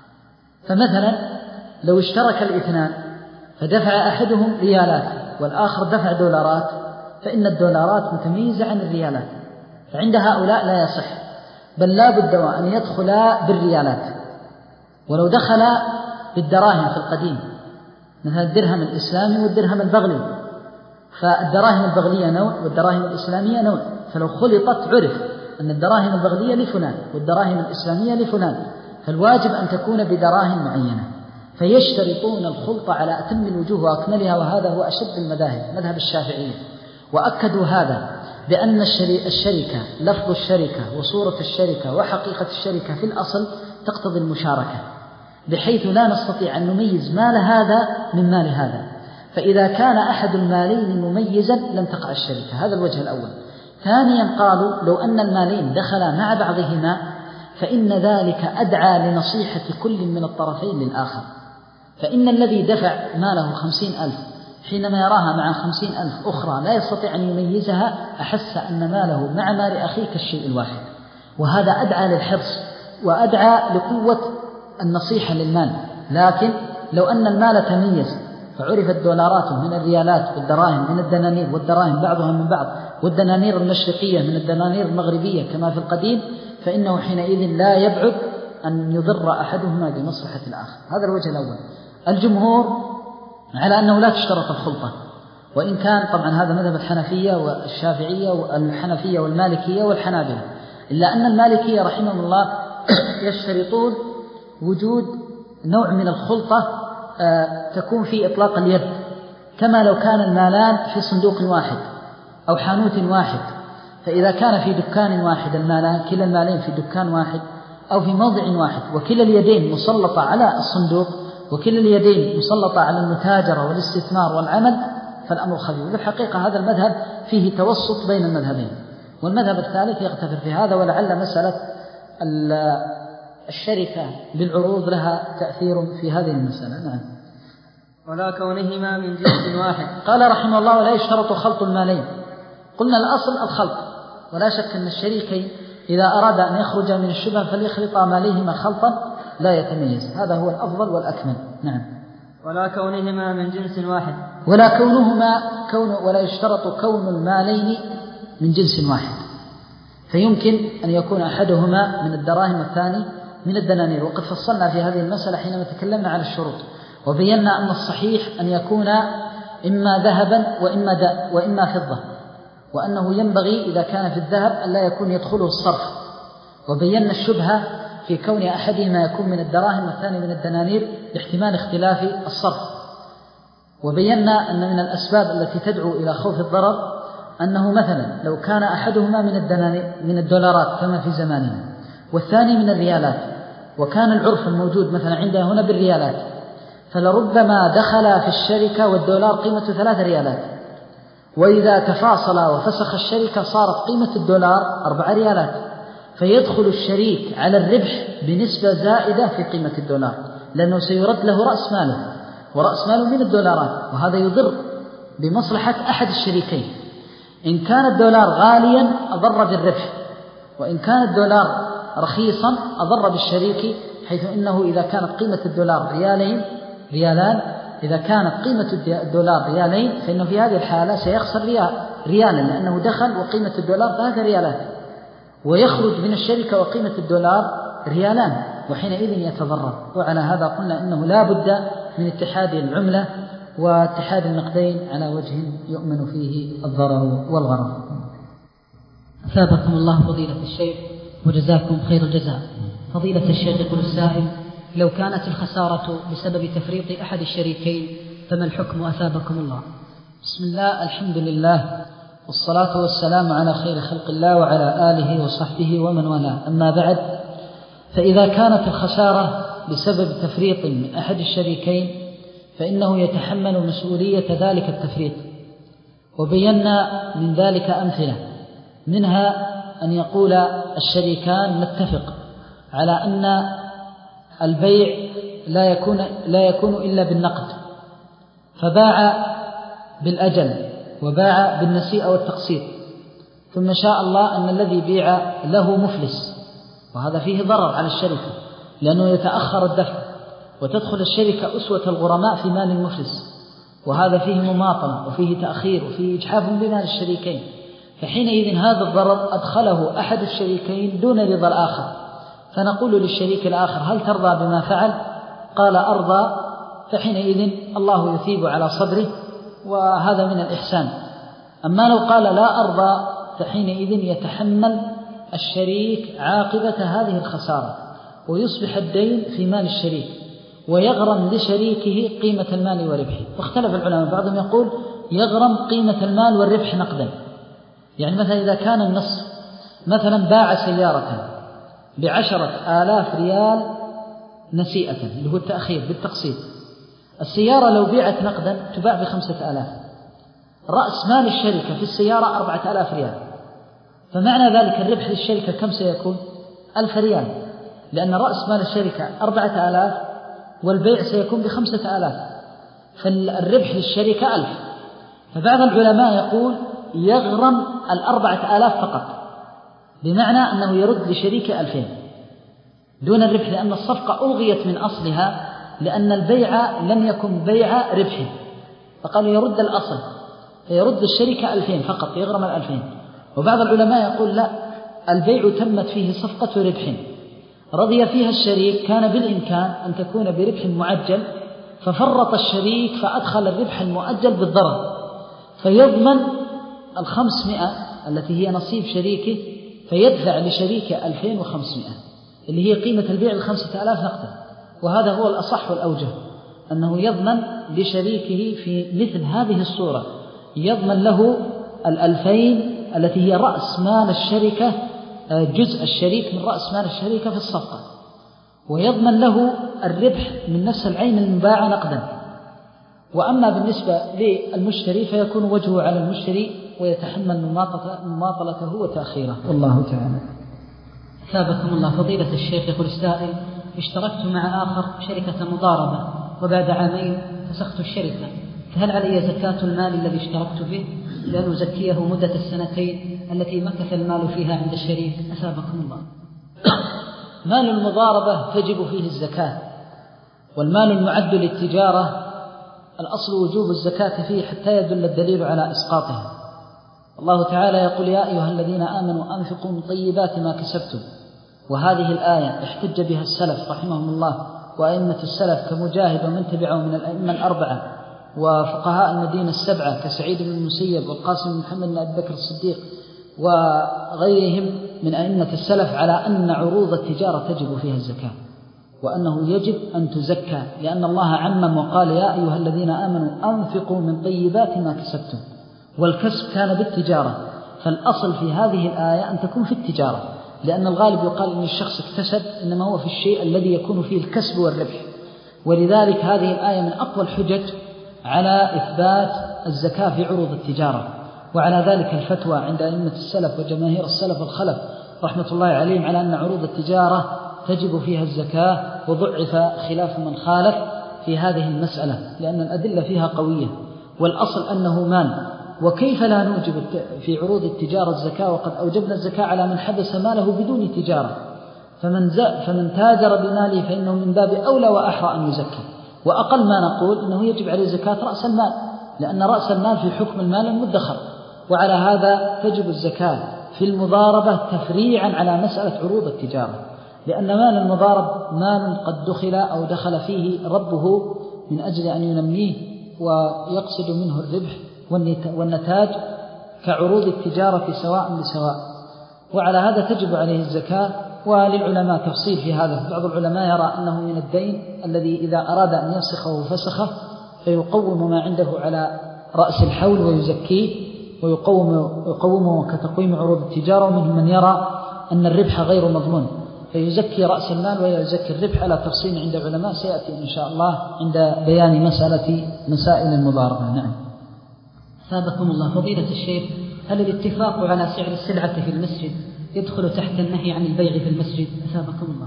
فمثلا لو اشترك الاثنان فدفع أحدهم ريالات والآخر دفع دولارات، فإن الدولارات متميزة عن الريالات، فعند هؤلاء لا يصح، بل لا بد أن يدخلا بالريالات. ولو دخلا بالدراهم في القديم مثل الدرهم الإسلامي والدرهم البغلي، فالدراهم البغلية نوع والدراهم الإسلامية نوع، فلو خلطت عرف أن الدراهم البغلية لفلان والدراهم الإسلامية لفلان، فالواجب أن تكون بدراهم معينة. فيشترطون الخلطة على أتم الوجوه وأكملها، وهذا هو أشد المذاهب، مذهب الشافعية. وأكدوا هذا بأن الشركة، لفظ الشركة وصورة الشركة وحقيقة الشركة في الأصل تقتضي المشاركة، بحيث لا نستطيع أن نميز مال هذا من مال هذا، فإذا كان أحد المالين مميزا لم تقع الشركة. هذا الوجه الأول. ثانيا قالوا لو أن المالين دخلا مع بعضهما فإن ذلك أدعى لنصيحة كل من الطرفين للآخر، فإن الذي دفع ماله خمسين ألف حينما يراها مع خمسين ألف أخرى لا يستطيع أن يميزها، أحس أن ماله مع مال أخيه كالشيء الواحد، وهذا أدعى للحرص وأدعى لقوة النصيحة للمال. لكن لو أن المال تميز فعرفت دولارات من الريالات والدراهم من الدنانير والدراهم بعضها من بعض والدنانير المشرقية من الدنانير المغربية كما في القديم، فإنه حينئذ لا يبعد أن يضر أحدهما بمصلحة الآخر. هذا الوجه الأول. الجمهور على أنه لا تشترط الخلطة، وإن كان طبعا هذا مذهب الحنفية والشافعية والحنفية والمالكية والحنابلة، إلا أن المالكية رحمهم الله يشترطون وجود نوع من الخلطة تكون في إطلاق اليد، كما لو كان المالان في صندوق واحد أو حانوت واحد، فإذا كان في دكان واحد المالان، كلا المالين في دكان واحد أو في موضع واحد، وكلا اليدين مسلطة على الصندوق وكلا اليدين مسلطة على المتاجرة والاستثمار والعمل، فالأمر خفيف. بالحقيقة هذا المذهب فيه توسط بين المذهبين، والمذهب الثالث يغتفر في هذا، ولعل مسألة الشركة بالعروض لها تأثير في هذه المسألة. نعم. ولا كونهما من جنس واحد. قال رحمه الله ولا يشترط خلط المالين. قلنا الأصل الخلط، ولا شك أن الشريكين إذا أراد أن يخرج من الشبهة فليخلطا ماليهما خلطا لا يتميز، هذا هو الأفضل والأكمل. نعم. ولا كونهما من جنس واحد. ولا كونهما كون ولا يشترط كون المالين من جنس واحد، فيمكن أن يكون أحدهما من الدراهم والثاني من الدنانير، وقد فصلنا في هذه المسألة حينما تكلمنا على الشروط، وبينا أن الصحيح أن يكون إما ذهبا وإما داء وإما فضة، وأنه ينبغي إذا كان في الذهب أن لا يكون يدخله الصرف، وبينا الشبهة في كون أحدهما يكون من الدراهم والثاني من الدنانير لاحتمال اختلاف الصرف، وبينا أن من الأسباب التي تدعو إلى خوف الضرر أنه مثلا لو كان أحدهما من الدنانير من الدولارات كما في زماننا والثاني من الريالات، وكان العرف الموجود مثلا عندنا هنا بالريالات، فلربما دخل في الشركة والدولار قيمة ثلاث ريالات، وإذا تفاصل وفسخ الشركة صارت قيمة الدولار أربع ريالات، فيدخل الشريك على الربح بنسبة زائدة في قيمة الدولار، لأنه سيرد له رأس ماله، ورأس ماله من الدولارات، وهذا يضر بمصلحة أحد الشريكين. إن كان الدولار غاليا أضر بالربح، وإن كان الدولار رخيصا أضر بالشريك، حيث إنه إذا كانت قيمة الدولار ريالين ريالان إذا كانت قيمة الدولار ريالين فإنه في هذه الحالة سيخسر ريال ريالا، لأنه دخل وقيمة الدولار ثلاث ريالات، ويخرج من الشركة وقيمة الدولار ريالان، وحينئذ يتضرر. وعلى هذا قلنا إنه لا بد من اتحاد العملة واتحاد النقدين على وجه يؤمن فيه الضرر والغرر. أثابكم الله فضيلة الشيخ وجزاكم خير الجزاء. فضيلة الشيخ يقول السائل: لو كانت الخسارة بسبب تفريط أحد الشريكين فما الحكم أثابكم الله؟ بسم الله، الحمد لله، والصلاة والسلام على خير خلق الله وعلى آله وصحبه ومن والاه. أما بعد، فإذا كانت الخسارة بسبب تفريط من أحد الشريكين فإنه يتحمل مسؤولية ذلك التفريط. وبينا من ذلك أمثلة، منها أن يقول الشريكان نتفق على أن البيع لا يكون, لا يكون إلا بالنقد، فباع بالأجل وباع بالنسيئة والتقسيط، ثم شاء الله أن الذي بيع له مفلس، وهذا فيه ضرر على الشركة لأنه يتأخر الدفع، وتدخل الشركة أسوة الغرماء في مال المفلس، وهذا فيه مماطلة وفيه تأخير وفيه إجحاف بمال الشريكين. فحينئذ هذا الضرر أدخله أحد الشريكين دون رضا الآخر، فنقول للشريك الآخر هل ترضى بما فعل؟ قال أرضى، فحينئذ الله يثيب على صبره، وهذا من الإحسان. أما لو قال لا أرضى فحينئذ يتحمل الشريك عاقبة هذه الخسارة، ويصبح الدين في مال الشريك، ويغرم لشريكه قيمة المال وربحه. واختلف العلماء، بعضهم يقول يغرم قيمة المال والربح نقدا، يعني مثلا إذا كان النص مثلا باع سيارة بعشرة آلاف ريال نسيئة اللي هو التأخير بالتقسيط، السيارة لو بيعت نقدا تباع بخمسة آلاف، رأس مال الشركة في السيارة أربعة آلاف ريال، فمعنى ذلك الربح للشركة كم سيكون؟ ألف ريال، لأن رأس مال الشركة أربعة آلاف والبيع سيكون بخمسة آلاف، فالربح للشركة ألف. فبعض العلماء يقول يغرم الأربعة آلاف فقط، بمعنى أنه يرد لشريك ألفين دون الربح، لأن الصفقة ألغيت من أصلها، لأن البيع لم يكن بيع ربح، فقالوا يرد الأصل، فيرد الشركة ألفين فقط، يغرم الألفين. وبعض العلماء يقول لا، البيع تمت فيه صفقة ربح رضي فيها الشريك، كان بالإمكان أن تكون بربح معجل، ففرط الشريك فأدخل الربح المؤجل بالضرر، فيضمن الخمسمائة التي هي نصيب شريكه، فيدفع لشريكه ألفين وخمسمائة اللي هي قيمة البيع الخمسة آلاف نقدا. وهذا هو الأصح والأوجه، أنه يضمن لشريكه في مثل هذه الصورة، يضمن له الألفين التي هي رأس مال الشركة، جزء الشريك من رأس مال الشركة في الصفقة، ويضمن له الربح من نفس العين المباعة نقدا. وأما بالنسبة للمشتري فيكون وجهه على المشتري ويتحمل مماطلته وتأخيره، والله تعالى. ثابكم الله. فضيلة الشيخ يقول السائل: اشتركت مع آخر شركة مضاربة، وبعد عامين فسخت الشركة، فهل علي زكاة المال الذي اشتركت به لأن أزكيه مدة السنتين التي مكث المال فيها عند الشريك؟ أثابكم الله. مال المضاربة تجب فيه الزكاة، والمال المعد للتجارة الأصل وجوب الزكاة فيه حتى يدل الدليل على إسقاطها. الله تعالى يقول: يا أيها الذين آمنوا أنفقوا من طيبات ما كسبتم. وهذه الآية احتج بها السلف رحمهم الله، وأئمة السلف كمجاهد ومن تبعه من الأئمة الأربعة وفقهاء المدينة السبعة كسعيد بن المسيب والقاسم بن محمد بن أبي بكر الصديق وغيرهم من أئمة السلف على أن عروض التجارة تجب فيها الزكاة، وأنه يجب أن تزكى، لأن الله عمم وقال: يا أيها الذين آمنوا أنفقوا من طيبات ما كسبتم. والكسب كان بالتجارة، فالأصل في هذه الآية أن تكون في التجارة، لأن الغالب يقال إن الشخص اكتسب، إنما هو في الشيء الذي يكون فيه الكسب والربح. ولذلك هذه الآية من أقوى الحجج على إثبات الزكاة في عروض التجارة، وعلى ذلك الفتوى عند أئمة السلف وجماهير السلف والخلف رحمة الله عليهم على أن عروض التجارة تجب فيها الزكاة، وضعف خلاف من خالف في هذه المسألة، لأن الأدلة فيها قوية، والأصل أنه مال. وكيف لا نوجب في عروض التجارة الزكاة وقد أوجبنا الزكاة على من حبس ماله بدون تجارة؟ فمن, فمن تاجر بماله فإنه من باب أولى وأحرى أن يزكي. وأقل ما نقول أنه يجب عليه زكاة رأس المال، لأن رأس المال في حكم المال المدخر. وعلى هذا تجب الزكاة في المضاربة تفريعا على مسألة عروض التجارة، لأن مال المضارب مال قد دخل أو دخل فيه ربه من أجل أن ينميه ويقصد منه الربح والنتاج كعروض التجارة سواء بسواء، وعلى هذا تجب عليه الزكاة. وللعلماء تفصيل في هذا، بعض العلماء يرى أنه من الدين الذي إذا أراد أن يفسخه فسخه، فيقوم ما عنده على رأس الحول ويزكيه ويقوم يقومه كتقويم عروض التجارة. ومنهم من يرى أن الربح غير مضمون، فيزكي رأس المال ويزكي الربح على تفصيل عند العلماء سيأتي إن شاء الله عند بيان مسألة مسائل المضاربة. نعم. ثابكم الله فضيلة الشيخ، هل الاتفاق على سعر السلعة في المسجد يدخل تحت النهي عن البيع في المسجد؟ ثابكم الله.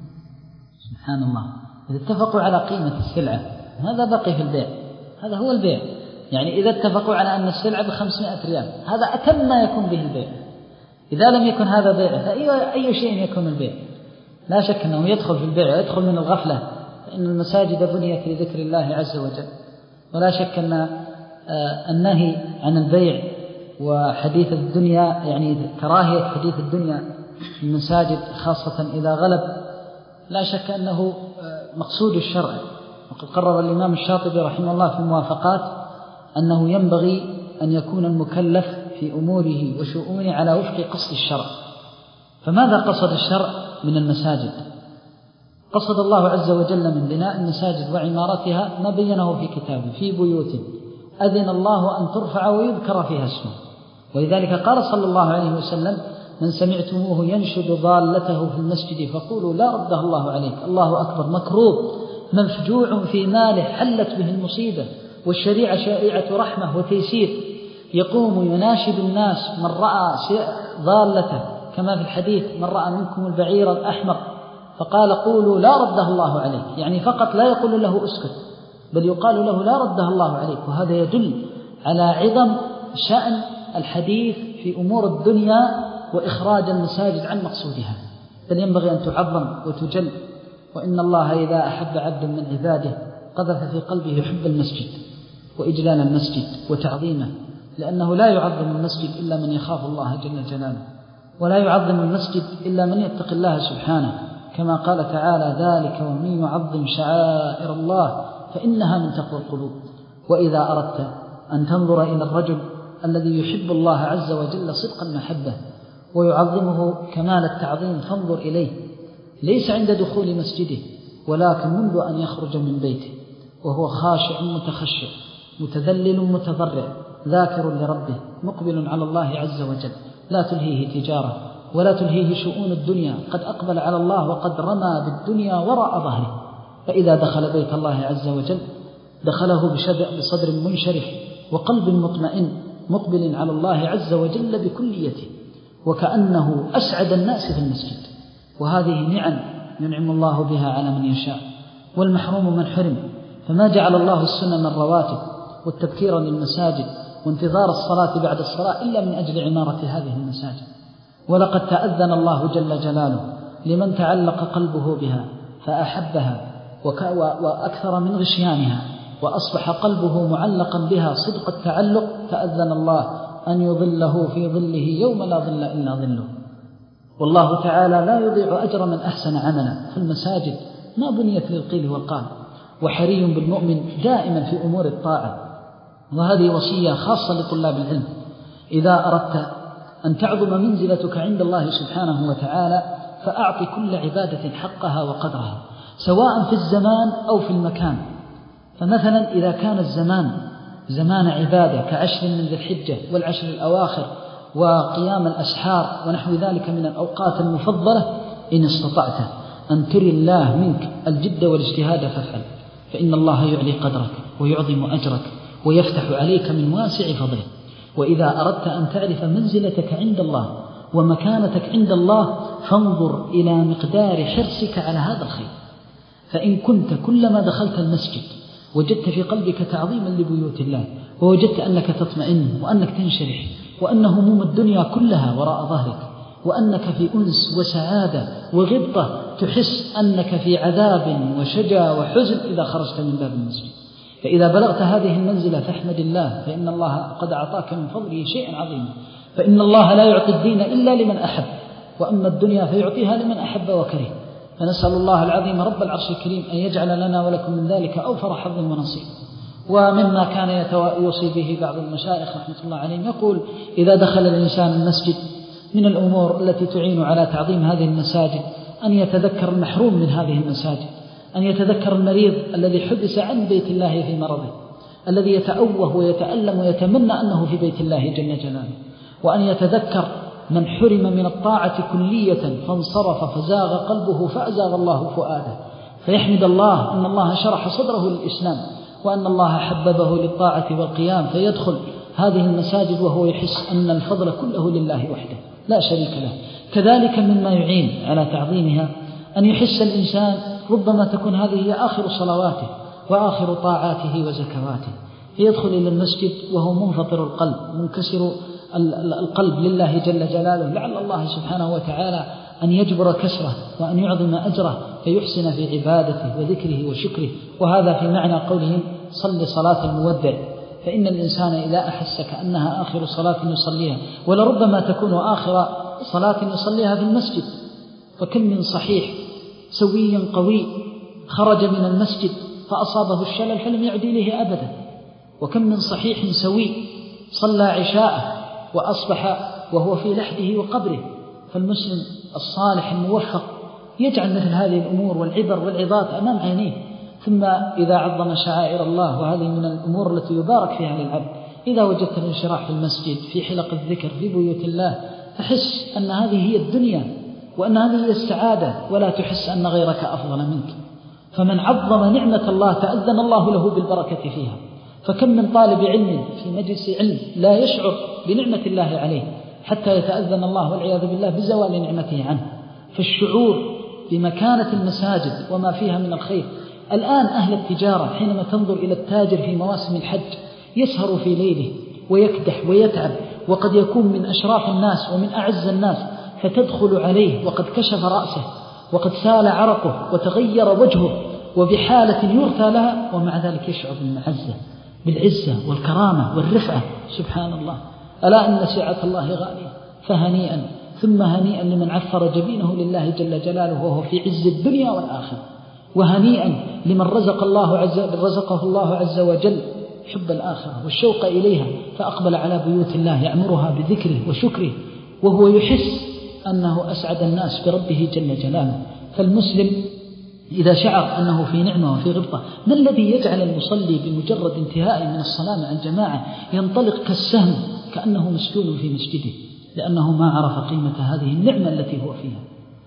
سبحان الله، إذا اتفقوا على قيمة السلعة هذا بقي في البيع، هذا هو البيع. يعني إذا اتفقوا على أن السلعة بخمسمائة ريال هذا أتم ما يكون به البيع. إذا لم يكن هذا بيع فأي شيء يكون البيع. لا شك أنه يدخل في البيع ويدخل من الغفلة، فإن المساجد بنيت لذكر الله عز وجل. ولا شك أن النهي عن البيع وحديث الدنيا، يعني كراهية حديث الدنيا في المساجد خاصة إذا غلب، لا شك أنه مقصود الشرع. وقد قرر الإمام الشاطبي رحمه الله في الموافقات أنه ينبغي أن يكون المكلف في أموره وشؤونه على وفق قصد الشرع. فماذا قصد الشرع من المساجد؟ قصد الله عز وجل من بناء المساجد وعمارتها ما بينه في كتابه: في بيوت أذن الله أن ترفع ويذكر فيها اسمه. ولذلك قال صلى الله عليه وسلم: من سمعتموه ينشد ضالته في المسجد فقولوا لا رده الله عليك. الله أكبر، مكروب مفجوع في ماله حلت به المصيبة، والشريعة شائعة رحمة وتيسير، يقوم يناشد الناس من رأى ضالته، كما في الحديث: من رأى منكم البعير الأحمر فقال قولوا لا رده الله عليك. يعني فقط لا يقول له اسكت، بل يقال له لا رده الله عليك. وهذا يدل على عظم شأن الحديث في أمور الدنيا وإخراج المساجد عن مقصودها، بل ينبغي أن تعظم وتجل. وإن الله إذا أحب عبدا من عباده قذف في قلبه حب المسجد وإجلال المسجد وتعظيمه، لأنه لا يعظم المسجد إلا من يخاف الله جل جلاله، ولا يعظم المسجد إلا من يتقي الله سبحانه، كما قال تعالى: ذلك ومن يعظم شعائر الله فإنها من تقوى القلوب. وإذا أردت أن تنظر إلى الرجل الذي يحب الله عز وجل صدق المحبة ويعظمه كمال التعظيم فانظر إليه، ليس عند دخول مسجده، ولكن منذ أن يخرج من بيته وهو خاشع متخشع متذلل متضرع ذاكر لربه مقبل على الله عز وجل، لا تلهيه تجارة ولا تلهيه شؤون الدنيا، قد أقبل على الله وقد رمى بالدنيا وراء ظهره. فإذا دخل بيت الله عز وجل دخله بصدر منشرح وقلب مطمئن مقبل على الله عز وجل بكليته، وكأنه أسعد الناس في المسجد. وهذه نعم ينعم الله بها على من يشاء، والمحروم من حرم. فما جعل الله السنن الرواتب والتبكير للمساجد وانتظار الصلاة بعد الصلاة إلا من أجل عمارة هذه المساجد. ولقد تأذن الله جل جلاله لمن تعلق قلبه بها فأحبها وأكثر من غشيانها، وأصبح قلبه معلقا بها صدق التعلق، تأذن الله أن يظله في ظله يوم لا ظل إلا ظله. والله تعالى لا يضيع أجر من أحسن عملا. في المساجد ما بنيت للقيل والقال، وحري بالمؤمن دائما في أمور الطاعة. وهذه وصية خاصة لطلاب العلم: إذا أردت أن تعظم منزلتك عند الله سبحانه وتعالى فأعطي كل عبادة حقها وقدرها، سواء في الزمان أو في المكان. فمثلا إذا كان الزمان زمان عبادة كعشر من ذي الحجة والعشر الأواخر وقيام الأسحار ونحو ذلك من الأوقات المفضلة، إن استطعت أن تري الله منك الجد والاجتهاد فافعل، فإن الله يعلي قدرك ويعظم أجرك ويفتح عليك من واسع فضله. وإذا أردت أن تعرف منزلتك عند الله ومكانتك عند الله فانظر إلى مقدار حرصك على هذا الخير. فإن كنت كلما دخلت المسجد وجدت في قلبك تعظيما لبيوت الله، ووجدت أنك تطمئن وأنك تنشرح وأن هموم الدنيا كلها وراء ظهرك، وأنك في أنس وسعادة وغبطة، تحس أنك في عذاب وشجا وحزن إذا خرجت من باب المسجد. فإذا بلغت هذه المنزلة فاحمد الله، فإن الله قد أعطاك من فضله شيئا عظيما. فإن الله لا يعطي الدين إلا لمن أحب، وأما الدنيا فيعطيها لمن أحب وكره. فنسأل الله العظيم رب العرش الكريم أن يجعل لنا ولكم من ذلك أوفر حظ ونصيب. ومما كان يوصي به بعض المشايخ رحمة الله عليهم يقول: إذا دخل الإنسان المسجد من الأمور التي تعين على تعظيم هذه المساجد أن يتذكر المحروم من هذه المساجد، أن يتذكر المريض الذي حبس عن بيت الله في مرضه، الذي يتأوه ويتألم ويتمنى أنه في بيت الله جل جلاله، وأن يتذكر من حرم من الطاعة كلية فانصرف فزاغ قلبه فأزاغ الله فؤاده، فيحمد الله أن الله شرح صدره للإسلام، وأن الله حببه للطاعة والقيام، فيدخل هذه المساجد وهو يحس أن الفضل كله لله وحده لا شريك له. كذلك مما يعين على تعظيمها أن يحس الإنسان ربما تكون هذه هي آخر صلواته وآخر طاعاته وزكواته، فيدخل إلى المسجد وهو منفطر القلب منكسر القلب لله جل جلاله، لعل الله سبحانه وتعالى أن يجبر كسره وأن يعظم أجره فيحسن في عبادته وذكره وشكره. وهذا في معنى قولهم صل صلاة المودع، فإن الإنسان إذا أحس كأنها آخر صلاة يصليها، ولربما تكون آخر صلاة يصليها في المسجد، فكم من صحيح سوي قوي خرج من المسجد فأصابه الشلل فلم يعد إليه أبدا، وكم من صحيح سوي صلى عشاءه وأصبح وهو في لحده وقبره. فالمسلم الصالح الموفق يجعل مثل هذه الأمور والعبر والعظات أمام عينيه، ثم إذا عظم شعائر الله، وهذه من الأمور التي يبارك فيها للعبد، إذا وجدت الانشراح في المسجد في حلق الذكر في بيوت الله تحس أن هذه هي الدنيا وأن هذه هي السعادة، ولا تحس أن غيرك أفضل منك. فمن عظم نعمة الله تأذن الله له بالبركة فيها. فكم من طالب علم في مجلس علم لا يشعر بنعمة الله عليه حتى يتأذن الله والعياذ بالله بزوال نعمته عنه. فالشعور بمكانة المساجد وما فيها من الخير. الآن أهل التجارة حينما تنظر إلى التاجر في مواسم الحج يسهر في ليله ويكدح ويتعب، وقد يكون من أشراف الناس ومن أعز الناس، فتدخل عليه وقد كشف رأسه وقد سال عرقه وتغير وجهه وبحالة يرثى لها، ومع ذلك يشعر بالمعزة بالعزة والكرامة والرفعة. سبحان الله، ألا إن سعة الله غالية. فهنيئا ثم هنيئا لمن عفر جبينه لله جل جلاله وهو في عز الدنيا والآخرة، وهنيئا لمن رزق الله عز رزقه الله عز وجل حب الآخرة والشوق إليها، فأقبل على بيوت الله يعمرها بذكره وشكره وهو يحس أنه أسعد الناس بربه جل جلاله. فالمسلم إذا شعر أنه في نعمة وفي غبطة، ما الذي يجعل المصلي بمجرد انتهاء من الصلاة عن جماعة ينطلق كالسهم كأنه مسجون في مسجده؟ لأنه ما عرف قيمة هذه النعمة التي هو فيها.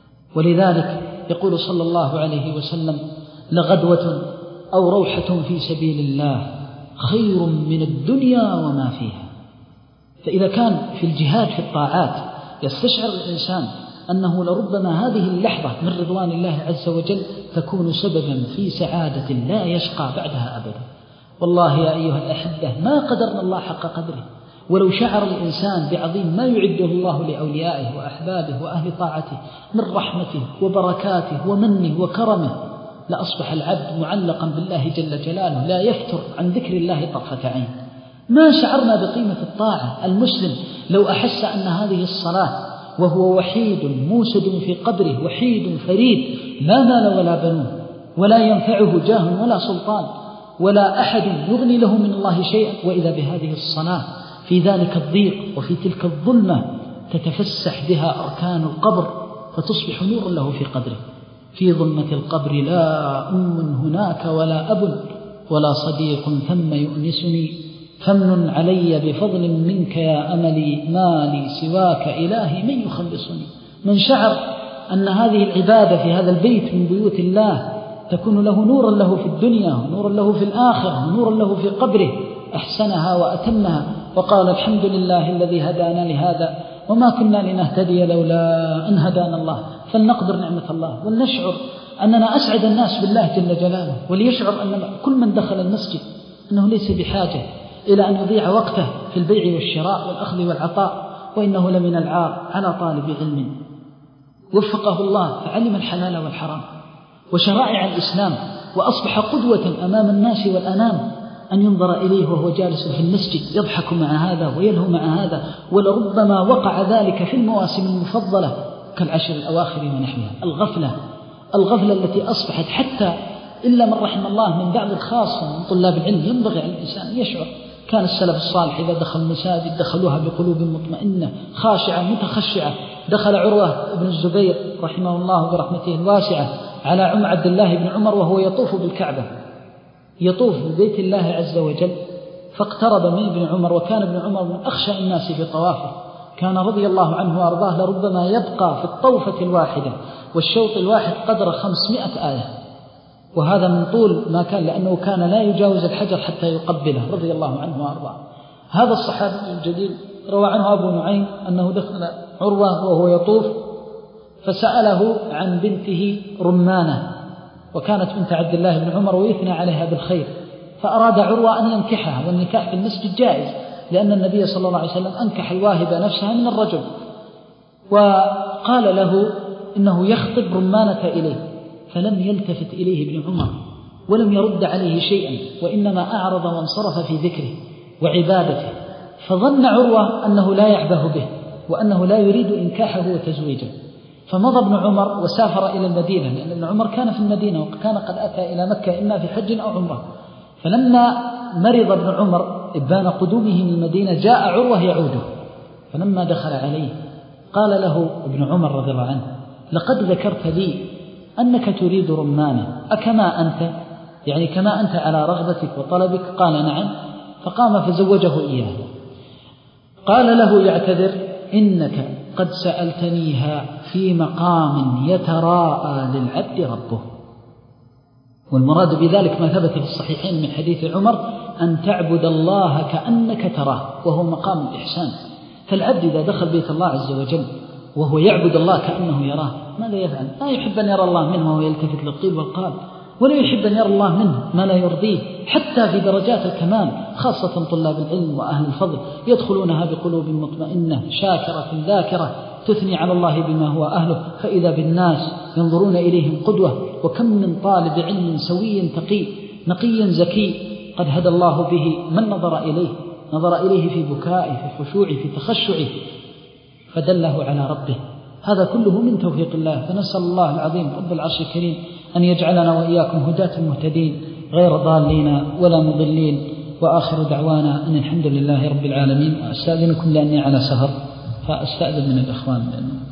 ولذلك يقول صلى الله عليه وسلم: لغدوة أو روحة في سبيل الله خير من الدنيا وما فيها. فإذا كان في الجهاد في الطاعات يستشعر الإنسان أنه لربما هذه اللحظة من رضوان الله عز وجل تكون سببا في سعادة لا يشقى بعدها أبدا. والله يا أيها الأحبة ما قدرنا الله حق قدره، ولو شعر الإنسان بعظيم ما يعده الله لأوليائه وأحبابه وأهل طاعته من رحمته وبركاته ومنه وكرمه، لأصبح العبد معلقا بالله جل جلاله لا يفتر عن ذكر الله طرفة عين. ما شعرنا بقيمة الطاعة. المسلم لو أحس أن هذه الصلاة وهو وحيد موسد في قبره وحيد فريد لا مال ولا بنون ولا ينفعه جاه ولا سلطان ولا أحد يغني له من الله شيئا، وإذا بهذه الصلاة في ذلك الضيق وفي تلك الظلمة تتفسح بها أركان القبر فتصبح نورا له في قبره. في ظلمة القبر لا أم هناك ولا أب ولا صديق ثم يؤنسني، فمن علي بفضل منك يا أملي ما لي سواك إلهي من يخلصني. من شعر أن هذه العبادة في هذا البيت من بيوت الله تكون له نورا له في الدنيا ونورا له في الآخرة ونورا له في قبره أحسنها وأتمها، وقال الحمد لله الذي هدانا لهذا وما كنا لنهتدي لولا أن هدانا الله. فلنقدر نعمة الله ولنشعر أننا أسعد الناس بالله جل جلاله، وليشعر أن كل من دخل المسجد أنه ليس بحاجة إلى أن يضيع وقته في البيع والشراء والأخذ والعطاء، وإنه لمن العار على طالب علم وفقه الله فعلم الحلال والحرام وشرائع الإسلام وأصبح قدوة أمام الناس والأنام، أن ينظر إليه وهو جالس في المسجد يضحك مع هذا ويلهو مع هذا. ولربما وقع ذلك في المواسم المفضلة كالعشر الأواخر ونحوها. الغفلة الغفلة التي أصبحت حتى إلا من رحم الله من بعض الخاصة من طلاب العلم ينبغي على الإنسان يشعر. كان السلف الصالح إذا دخل المساجد دخلوها بقلوب مطمئنة خاشعة متخشعة. دخل عروة بن الزبير رحمه الله برحمته الواسعة على عم عبد الله بن عمر وهو يطوف بالكعبة، يطوف ببيت الله عز وجل، فاقترب من ابن عمر، وكان ابن عمر من أخشى الناس في طوافه، كان رضي الله عنه وأرضاه لربما يبقى في الطوفة الواحدة والشوط الواحد قدر خمسمائة آية، وهذا من طول ما كان، لأنه كان لا يجاوز الحجر حتى يقبله رضي الله عنه وأرضاه. هذا الصحابي الجليل روى عنه أبو نعيم أنه دخل عروة وهو يطوف فسأله عن بنته رمانة، وكانت بنت عبد الله بن عمر ويثنى عليها بالخير، فأراد عروة أن ينكحها، والنكاح في المسجد جائز لأن النبي صلى الله عليه وسلم أنكح الواهبة نفسها من الرجل، وقال له إنه يخطب رمانة إليه، فلم يلتفت إليه ابن عمر ولم يرد عليه شيئا، وإنما أعرض وانصرف في ذكره وعبادته، فظن عروة أنه لا يعبه به وأنه لا يريد إنكاحه وتزويجه، فمضى ابن عمر وسافر إلى المدينة، لأن ابن عمر كان في المدينة وكان قد أتى إلى مكة إما في حج أو عمره. فلما مرض ابن عمر إبان قدومه من المدينة جاء عروة يعوده، فلما دخل عليه قال له ابن عمر رضي الله عنه: لقد ذكرت لي أنك تريد رمانة، أكما أنت؟ يعني كما أنت على رغبتك وطلبك؟ قال: نعم. فقام فزوجه إياه. قال له يعتذر: إنك قد سألتنيها في مقام يتراءى للعبد ربه. والمراد بذلك ما ثبت في الصحيحين من حديث عمر: أن تعبد الله كأنك تراه، وهو مقام الإحسان. فالعبد إذا دخل بيت الله عز وجل وهو يعبد الله كأنه يراه ماذا يفعل؟ لا يحب أن يرى الله منه وهو يلتفت للقيل والقال، ولا يحب أن يرى الله منه ما لا يرضيه. حتى في درجات الكمال خاصة طلاب العلم وأهل الفضل يدخلونها بقلوب مطمئنة شاكرة ذاكرة تثني على الله بما هو أهله، فإذا بالناس ينظرون إليهم قدوة. وكم من طالب علم سوي تقي نقي زكي قد هدى الله به من نظر إليه نظر إليه في بكائه في خشوعه في تخشعه فدله على ربه. هذا كله من توفيق الله، فنسأل الله العظيم رب العرش الكريم أن يجعلنا وإياكم هداة مهتدين غير ضالين ولا مضلين. وآخر دعوانا أن الحمد لله رب العالمين. وأستأذنكم لأني على سهر، فأستأذن من الإخوان.